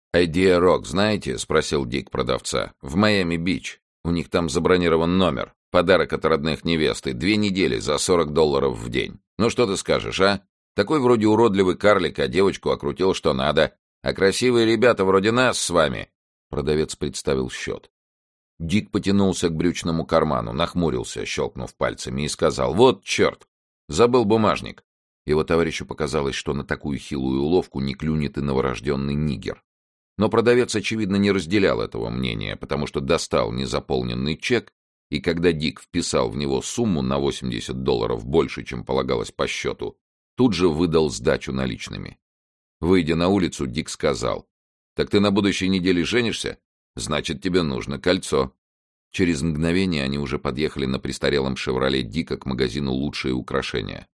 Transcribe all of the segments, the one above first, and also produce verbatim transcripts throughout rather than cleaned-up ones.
«Idea Rock знаете?» — спросил Дик продавца. «В Майами-Бич. У них там забронирован номер. Подарок от родных невесты. Две недели за сорок долларов в день. Ну что ты скажешь, а? Такой вроде уродливый карлик, а девочку окрутил что надо. А красивые ребята вроде нас с вами». Продавец представил счет. Дик потянулся к брючному карману, нахмурился, щелкнув пальцами, и сказал: «Вот черт! Забыл бумажник». Его товарищу показалось, что на такую хилую уловку не клюнет и новорожденный нигер. Но продавец, очевидно, не разделял этого мнения, потому что достал незаполненный чек, и когда Дик вписал в него сумму на восемьдесят долларов больше, чем полагалось по счету, тут же выдал сдачу наличными. Выйдя на улицу, Дик сказал: «Так ты на будущей неделе женишься? Значит, тебе нужно кольцо». Через мгновение они уже подъехали на престарелом «Шевроле» Дика к магазину «Лучшие украшения».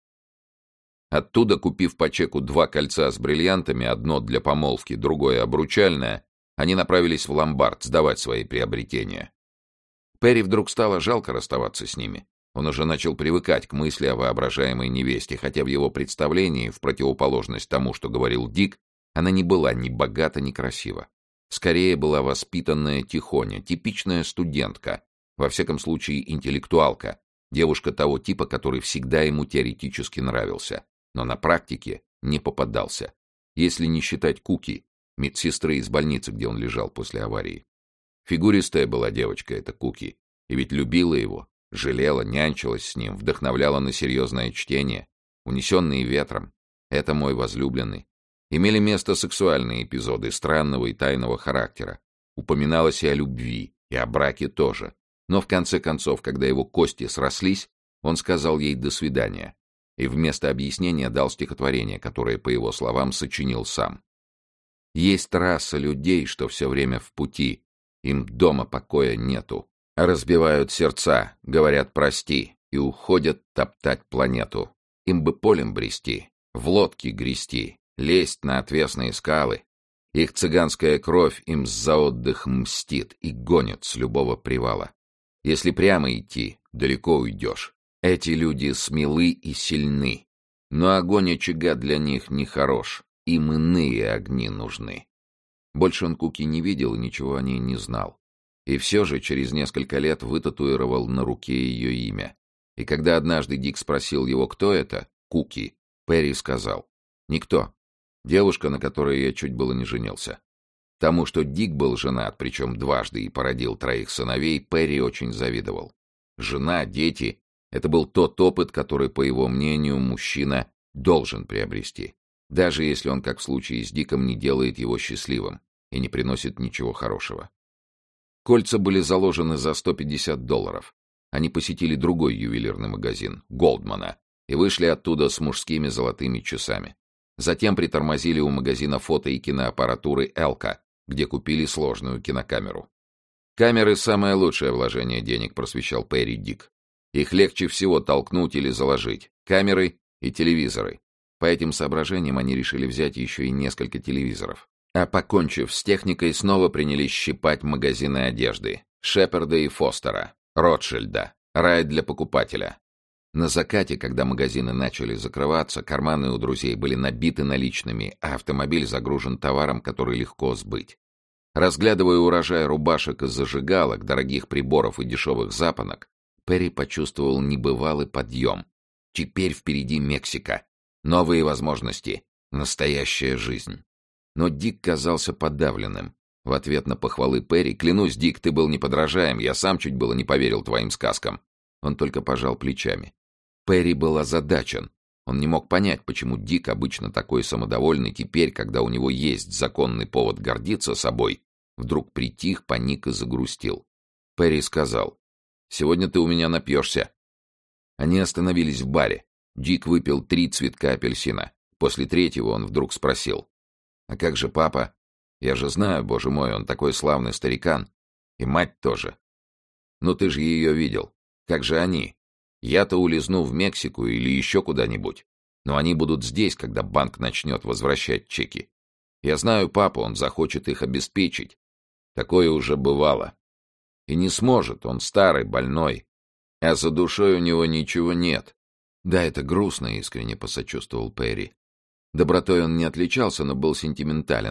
Оттуда, купив по чеку два кольца с бриллиантами, одно для помолвки, другое обручальное, они направились в ломбард сдавать свои приобретения. Перри вдруг стало жалко расставаться с ними. Он уже начал привыкать к мысли о воображаемой невесте, хотя в его представлении, в противоположность тому, что говорил Дик, она не была ни богата, ни красива. Скорее была воспитанная тихоня, типичная студентка, во всяком случае интеллектуалка, девушка того типа, который всегда ему теоретически нравился, но на практике не попадался, если не считать Куки, медсестры из больницы, где он лежал после аварии. Фигуристая была девочка эта Куки, и ведь любила его, жалела, нянчилась с ним, вдохновляла на серьезное чтение, унесенные ветром. Это мой возлюбленный. Имели место сексуальные эпизоды странного и тайного характера. Упоминалось и о любви, и о браке тоже. Но в конце концов, когда его кости срослись, он сказал ей «до свидания» и вместо объяснения дал стихотворение, которое, по его словам, сочинил сам. «Есть раса людей, что все время в пути, им дома покоя нету. Разбивают сердца, говорят «прости» и уходят топтать планету. Им бы полем брести, в лодке грести, лезть на отвесные скалы. Их цыганская кровь им за отдых мстит и гонит с любого привала. Если прямо идти, далеко уйдешь. Эти люди смелы и сильны, но огонь очага для них не хорош, им иные огни нужны». Больше он Куки не видел и ничего о ней не знал. И все же через несколько лет вытатуировал на руке ее имя. И когда однажды Дик спросил его, кто это, Куки, Перри сказал: «Никто. Девушка, на которой я чуть было не женился». Тому, что Дик был женат, причем дважды, и породил троих сыновей, Перри очень завидовал. Жена, дети — это был тот опыт, который, по его мнению, мужчина должен приобрести, даже если он, как в случае с Диком, не делает его счастливым и не приносит ничего хорошего. Кольца были заложены за сто пятьдесят долларов. Они посетили другой ювелирный магазин, Голдмана, и вышли оттуда с мужскими золотыми часами. Затем притормозили у магазина фото- и киноаппаратуры «Элка», где купили сложную кинокамеру. «Камеры — самое лучшее вложение денег», — просвещал Перри Дик. «Их легче всего толкнуть или заложить. Камеры и телевизоры». По этим соображениям они решили взять еще и несколько телевизоров. А покончив с техникой, снова принялись щипать магазины одежды: Шеперда и Фостера, Ротшильда, рай для покупателя. На закате, когда магазины начали закрываться, карманы у друзей были набиты наличными, а автомобиль загружен товаром, который легко сбыть. Разглядывая урожай рубашек и зажигалок, дорогих приборов и дешевых запонок, Перри почувствовал небывалый подъем. Теперь впереди Мексика. Новые возможности. Настоящая жизнь. Но Дик казался подавленным. В ответ на похвалы Перри: «Клянусь, Дик, ты был неподражаем, я сам чуть было не поверил твоим сказкам». Он только пожал плечами. Перри был озадачен. Он не мог понять, почему Дик, обычно такой самодовольный, теперь, когда у него есть законный повод гордиться собой, вдруг притих, паник и загрустил. Перри сказал: «Сегодня ты у меня напьешься». Они остановились в баре. Дик выпил три цветка апельсина. После третьего он вдруг спросил: «А как же папа? Я же знаю, боже мой, он такой славный старикан. И мать тоже. Ну ты же ее видел. Как же они? Я-то улизну в Мексику или еще куда-нибудь. Но они будут здесь, когда банк начнет возвращать чеки. Я знаю папу, он захочет их обеспечить. Такое уже бывало. И не сможет, он старый, больной. А за душой у него ничего нет». «Да, это грустно», — искренне посочувствовал Перри. Добротой он не отличался, но был сентиментален.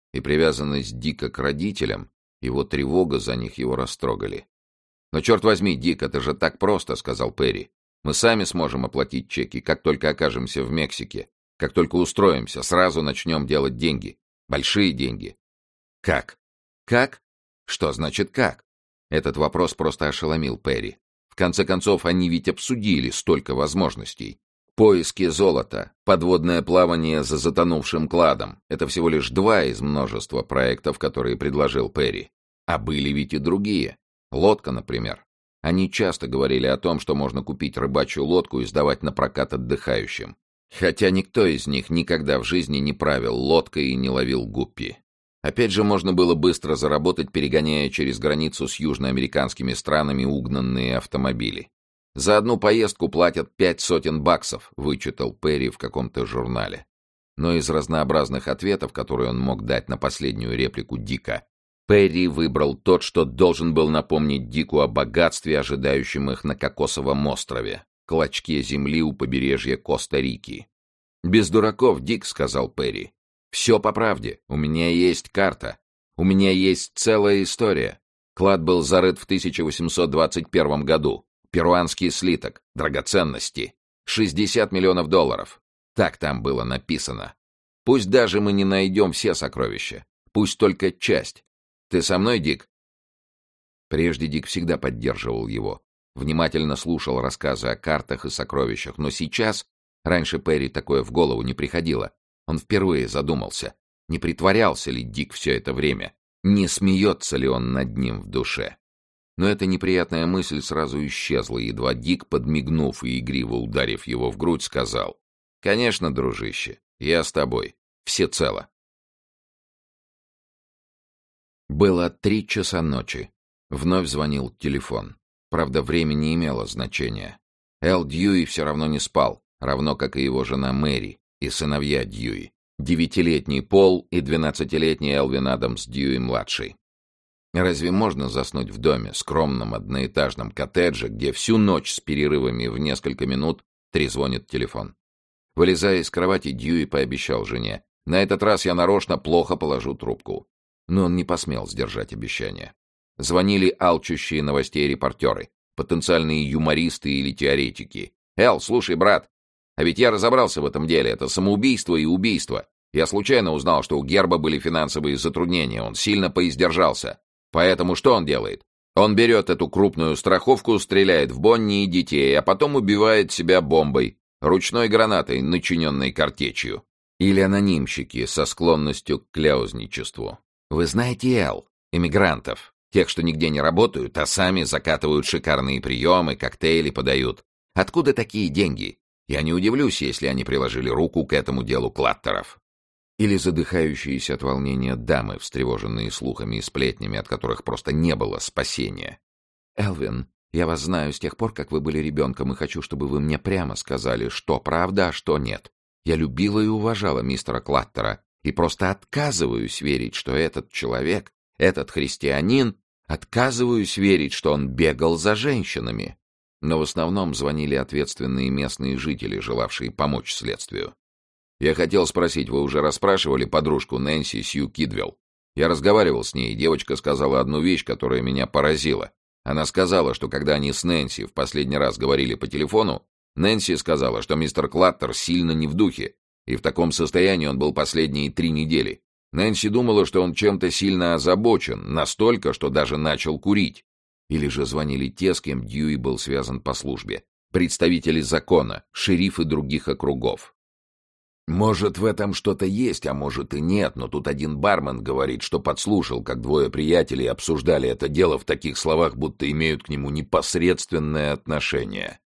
и привязанность Дика к родителям, его тревога за них его растрогали. «Но черт возьми, Дик, это же так просто», — сказал Перри. «Мы сами сможем оплатить чеки, как только окажемся в Мексике. Как только устроимся, сразу начнем делать деньги. Большие деньги». «Как? Как? Что значит как?» Этот вопрос просто ошеломил Перри. В конце концов, они ведь обсудили столько возможностей. Поиски золота, подводное плавание за затонувшим кладом — это всего лишь два из множества проектов, которые предложил Перри. А были ведь и другие. Лодка, например. Они часто говорили о том, что можно купить рыбачью лодку и сдавать на прокат отдыхающим. Хотя никто из них никогда в жизни не правил лодкой и не ловил гуппи. Опять же, можно было быстро заработать, перегоняя через границу с южноамериканскими странами угнанные автомобили. «За одну поездку платят пять сотен баксов», — вычитал Перри в каком-то журнале. Но из разнообразных ответов, которые он мог дать на последнюю реплику Дика, Перри выбрал тот, что должен был напомнить Дику о богатстве, ожидающем их на Кокосовом острове, клочке земли у побережья Коста-Рики. «Без дураков, Дик», — сказал Перри. «Все по правде. У меня есть карта. У меня есть целая история. Клад был зарыт в тысяча восемьсот двадцать первом году. Перуанский слиток, драгоценности. шестьдесят миллионов долларов. Так там было написано. Пусть даже мы не найдем все сокровища. Пусть только часть. Ты со мной, Дик?» Прежде Дик всегда поддерживал его. Внимательно слушал рассказы о картах и сокровищах. Но сейчас, раньше Перри такое в голову не приходило. Он впервые задумался, не притворялся ли Дик все это время, не смеется ли он над ним в душе. Но эта неприятная мысль сразу исчезла, едва Дик, подмигнув и игриво ударив его в грудь, сказал: «Конечно, дружище, я с тобой, всецело». Было три часа ночи. Вновь звонил телефон. Правда, время не имело значения. Эл Дьюи все равно не спал, равно как и его жена Мэри и сыновья Дьюи. Девятилетний Пол и двенадцатилетний Элвин Адамс Дьюи-младший. Разве можно заснуть в доме, скромном одноэтажном коттедже, где всю ночь с перерывами в несколько минут трезвонит телефон? Вылезая из кровати, Дьюи пообещал жене: «На этот раз я нарочно плохо положу трубку». Но он не посмел сдержать обещание. Звонили алчущие новостей репортеры, потенциальные юмористы или теоретики. «Эл, слушай, брат, а ведь я разобрался в этом деле. Это самоубийство и убийство. Я случайно узнал, что у Герба были финансовые затруднения. Он сильно поиздержался. Поэтому что он делает? Он берет эту крупную страховку, стреляет в Бонни и детей, а потом убивает себя бомбой, ручной гранатой, начиненной картечью. Или анонимщики со склонностью к кляузничеству. Вы знаете, Эл, эмигрантов, тех, что нигде не работают, а сами закатывают шикарные приемы, коктейли подают. Откуда такие деньги? Я не удивлюсь, если они приложили руку к этому делу Клаттеров». Или задыхающиеся от волнения дамы, встревоженные слухами и сплетнями, от которых просто не было спасения. «Элвин, я вас знаю с тех пор, как вы были ребенком, и хочу, чтобы вы мне прямо сказали, что правда, а что нет. Я любила и уважала мистера Клаттера, и просто отказываюсь верить, что этот человек, этот христианин, отказываюсь верить, что он бегал за женщинами». Но в основном звонили ответственные местные жители, желавшие помочь следствию. «Я хотел спросить, вы уже расспрашивали подружку Нэнси Сью Кидвелл? Я разговаривал с ней, и девочка сказала одну вещь, которая меня поразила. Она сказала, что когда они с Нэнси в последний раз говорили по телефону, Нэнси сказала, что мистер Клаттер сильно не в духе, и в таком состоянии он был последние три недели. Нэнси думала, что он чем-то сильно озабочен, настолько, что даже начал курить. Или же звонили те, с кем Дьюи был связан по службе, представители закона, шерифы других округов. Может, в этом что-то есть, а может и нет, но тут один бармен говорит, что подслушал, как двое приятелей обсуждали это дело в таких словах, будто имеют к нему непосредственное отношение».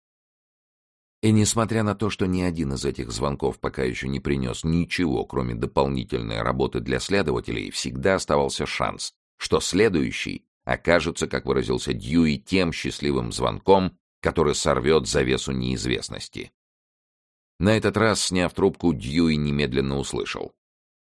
И несмотря на то, что ни один из этих звонков пока еще не принес ничего, кроме дополнительной работы для следователей, всегда оставался шанс, что следующий окажется, как выразился Дьюи, тем счастливым звонком, который сорвет завесу неизвестности. На этот раз, сняв трубку, Дьюи немедленно услышал: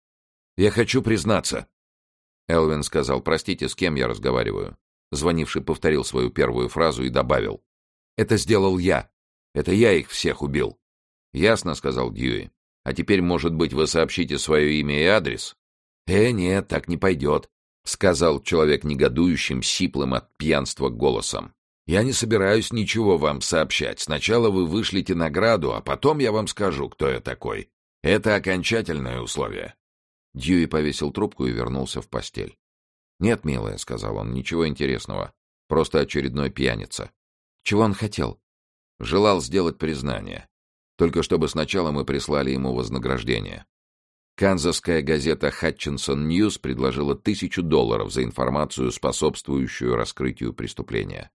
«Я хочу признаться». Элвин сказал: «Простите, с кем я разговариваю?» Звонивший повторил свою первую фразу и добавил: «Это сделал я. Это я их всех убил». «Ясно», — сказал Дьюи. «А теперь, может быть, вы сообщите свое имя и адрес?» «Э, нет, так не пойдет», — сказал человек негодующим, сиплым от пьянства голосом. «Я не собираюсь ничего вам сообщать. Сначала вы вышлите награду, а потом я вам скажу, кто я такой. Это окончательное условие». Дьюи повесил трубку и вернулся в постель. «Нет, милая», — сказал он, — «ничего интересного. Просто очередной пьяница». «Чего он хотел?» «Желал сделать признание. Только чтобы сначала мы прислали ему вознаграждение». Канзасская газета «Хатчинсон Ньюс» предложила тысячу долларов за информацию, способствующую раскрытию преступления.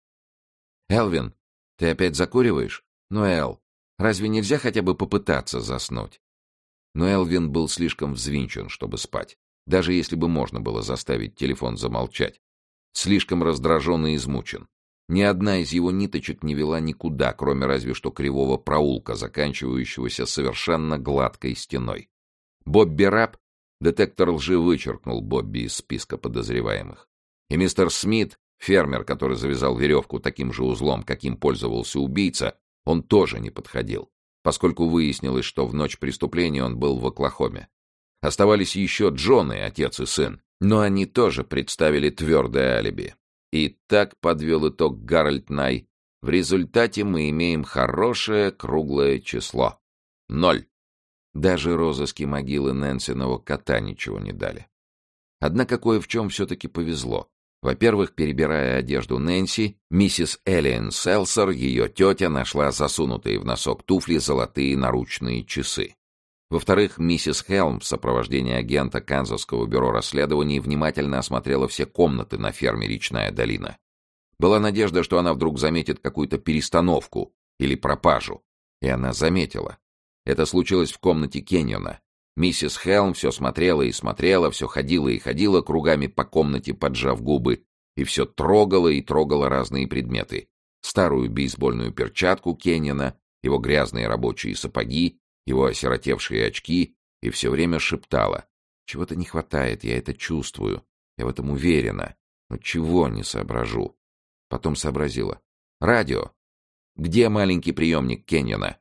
«Элвин, ты опять закуриваешь? Ну, Эл, разве нельзя хотя бы попытаться заснуть?» Но Элвин был слишком взвинчен, чтобы спать, даже если бы можно было заставить телефон замолчать. Слишком раздражен и измучен. Ни одна из его ниточек не вела никуда, кроме разве что кривого проулка, заканчивающегося совершенно гладкой стеной. Бобби Раб, детектор лжи вычеркнул Бобби из списка подозреваемых. И мистер Смит, фермер, который завязал веревку таким же узлом, каким пользовался убийца, он тоже не подходил, поскольку выяснилось, что в ночь преступления он был в Оклахоме. Оставались еще Джон и отец и сын, но они тоже представили твердое алиби. И так подвел итог Гарольд Най. В результате мы имеем хорошее круглое число. Ноль. Даже розыски могилы Нэнсиного кота ничего не дали. Однако кое в чем все-таки повезло. Во-первых, перебирая одежду Нэнси, миссис Эллиен Селсер, ее тетя, нашла засунутые в носок туфли золотые наручные часы. Во-вторых, миссис Хелм в сопровождении агента Канзасского бюро расследований внимательно осмотрела все комнаты на ферме «Речная долина». Была надежда, что она вдруг заметит какую-то перестановку или пропажу. И она заметила. Это случилось в комнате Кенниона. Миссис Хелм все смотрела и смотрела, все ходила и ходила кругами по комнате, поджав губы, и все трогала и трогала разные предметы. Старую бейсбольную перчатку Кенниона, его грязные рабочие сапоги, его осиротевшие очки, и все время шептала: «Чего-то не хватает, я это чувствую, я в этом уверена, но чего не соображу». Потом сообразила: «Радио. Где маленький приемник Кенниона?»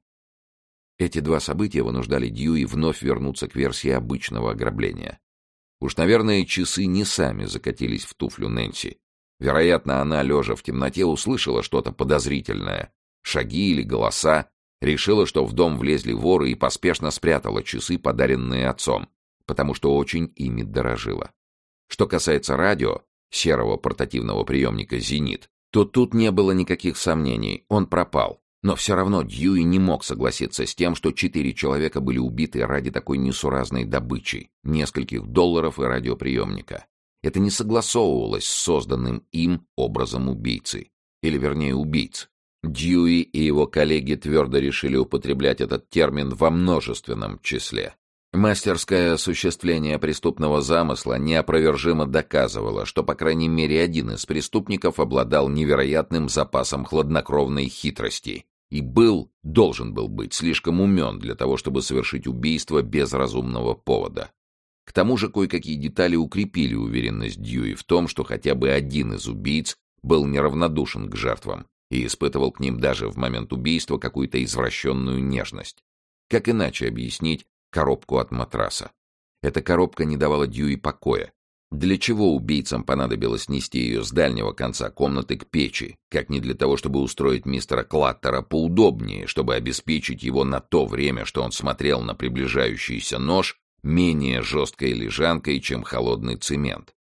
Эти два события вынуждали Дьюи вновь вернуться к версии обычного ограбления. Уж, наверное, часы не сами закатились в туфлю Нэнси. Вероятно, она, лежа в темноте, услышала что-то подозрительное, шаги или голоса, решила, что в дом влезли воры, и поспешно спрятала часы, подаренные отцом, потому что очень ими дорожила. Что касается радио, серого портативного приемника «Зенит», то тут не было никаких сомнений, он пропал. Но все равно Дьюи не мог согласиться с тем, что четыре человека были убиты ради такой несуразной добычи — нескольких долларов и радиоприемника. Это не согласовывалось с созданным им образом убийцы. Или, вернее, убийц. Дьюи и его коллеги твердо решили употреблять этот термин во множественном числе. Мастерское осуществление преступного замысла неопровержимо доказывало, что, по крайней мере, один из преступников обладал невероятным запасом хладнокровной хитрости и был, должен был быть, слишком умен для того, чтобы совершить убийство без разумного повода. К тому же кое-какие детали укрепили уверенность Дьюи в том, что хотя бы один из убийц был неравнодушен к жертвам и испытывал к ним даже в момент убийства какую-то извращенную нежность. Как иначе объяснить коробку от матраса? Эта коробка не давала Дьюи покоя. Для чего убийцам понадобилось нести ее с дальнего конца комнаты к печи, как не для того, чтобы устроить мистера Клаттера поудобнее, чтобы обеспечить его на то время, что он смотрел на приближающийся нож, менее жесткой лежанкой, чем холодный цемент?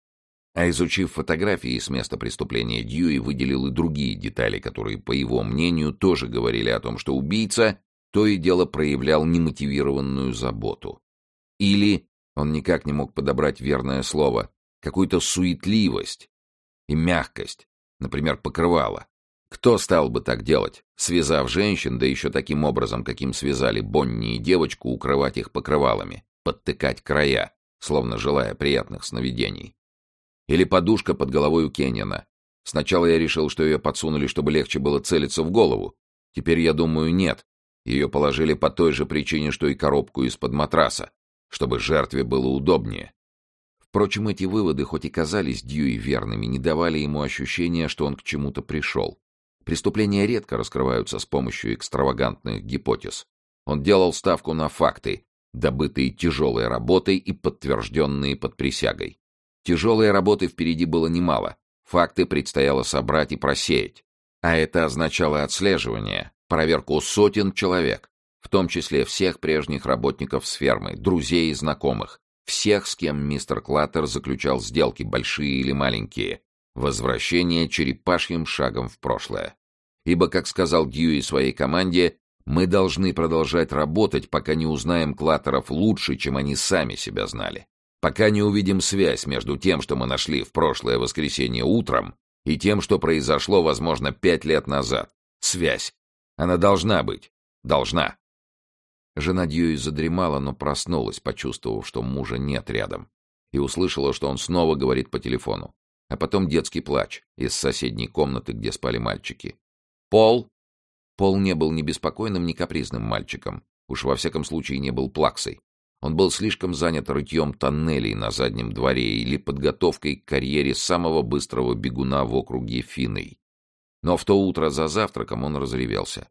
А изучив фотографии с места преступления, Дьюи выделил и другие детали, которые, по его мнению, тоже говорили о том, что убийца то и дело проявлял немотивированную заботу. Или, он никак не мог подобрать верное слово, какую-то суетливость и мягкость, например, покрывало. Кто стал бы так делать, связав женщин, да еще таким образом, каким связали Бонни и девочку, укрывать их покрывалами, подтыкать края, словно желая приятных сновидений? Или подушка под головой у Кенниона. Сначала я решил, что ее подсунули, чтобы легче было целиться в голову. Теперь я думаю, нет. Ее положили по той же причине, что и коробку из-под матраса, чтобы жертве было удобнее. Впрочем, эти выводы, хоть и казались Дьюи верными, не давали ему ощущения, что он к чему-то пришел. Преступления редко раскрываются с помощью экстравагантных гипотез. Он делал ставку на факты, добытые тяжелой работой и подтвержденные под присягой. Тяжелой работы впереди было немало, факты предстояло собрать и просеять. А это означало отслеживание, проверку сотен человек, в том числе всех прежних работников с фермы, друзей и знакомых, всех, с кем мистер Клаттер заключал сделки, большие или маленькие, возвращение черепашьим шагом в прошлое. Ибо, как сказал Дьюи своей команде, мы должны продолжать работать, пока не узнаем Клаттеров лучше, чем они сами себя знали. Пока не увидим связь между тем, что мы нашли в прошлое воскресенье утром, и тем, что произошло, возможно, пять лет назад. Связь. Она должна быть. Должна. Жена Дьюи задремала, но проснулась, почувствовав, что мужа нет рядом, и услышала, что он снова говорит по телефону. А потом детский плач из соседней комнаты, где спали мальчики. «Пол!» Пол не был ни беспокойным, ни капризным мальчиком. Уж во всяком случае не был плаксой. Он был слишком занят рытьем тоннелей на заднем дворе или подготовкой к карьере самого быстрого бегуна в округе Финней. Но в то утро за завтраком он разревелся.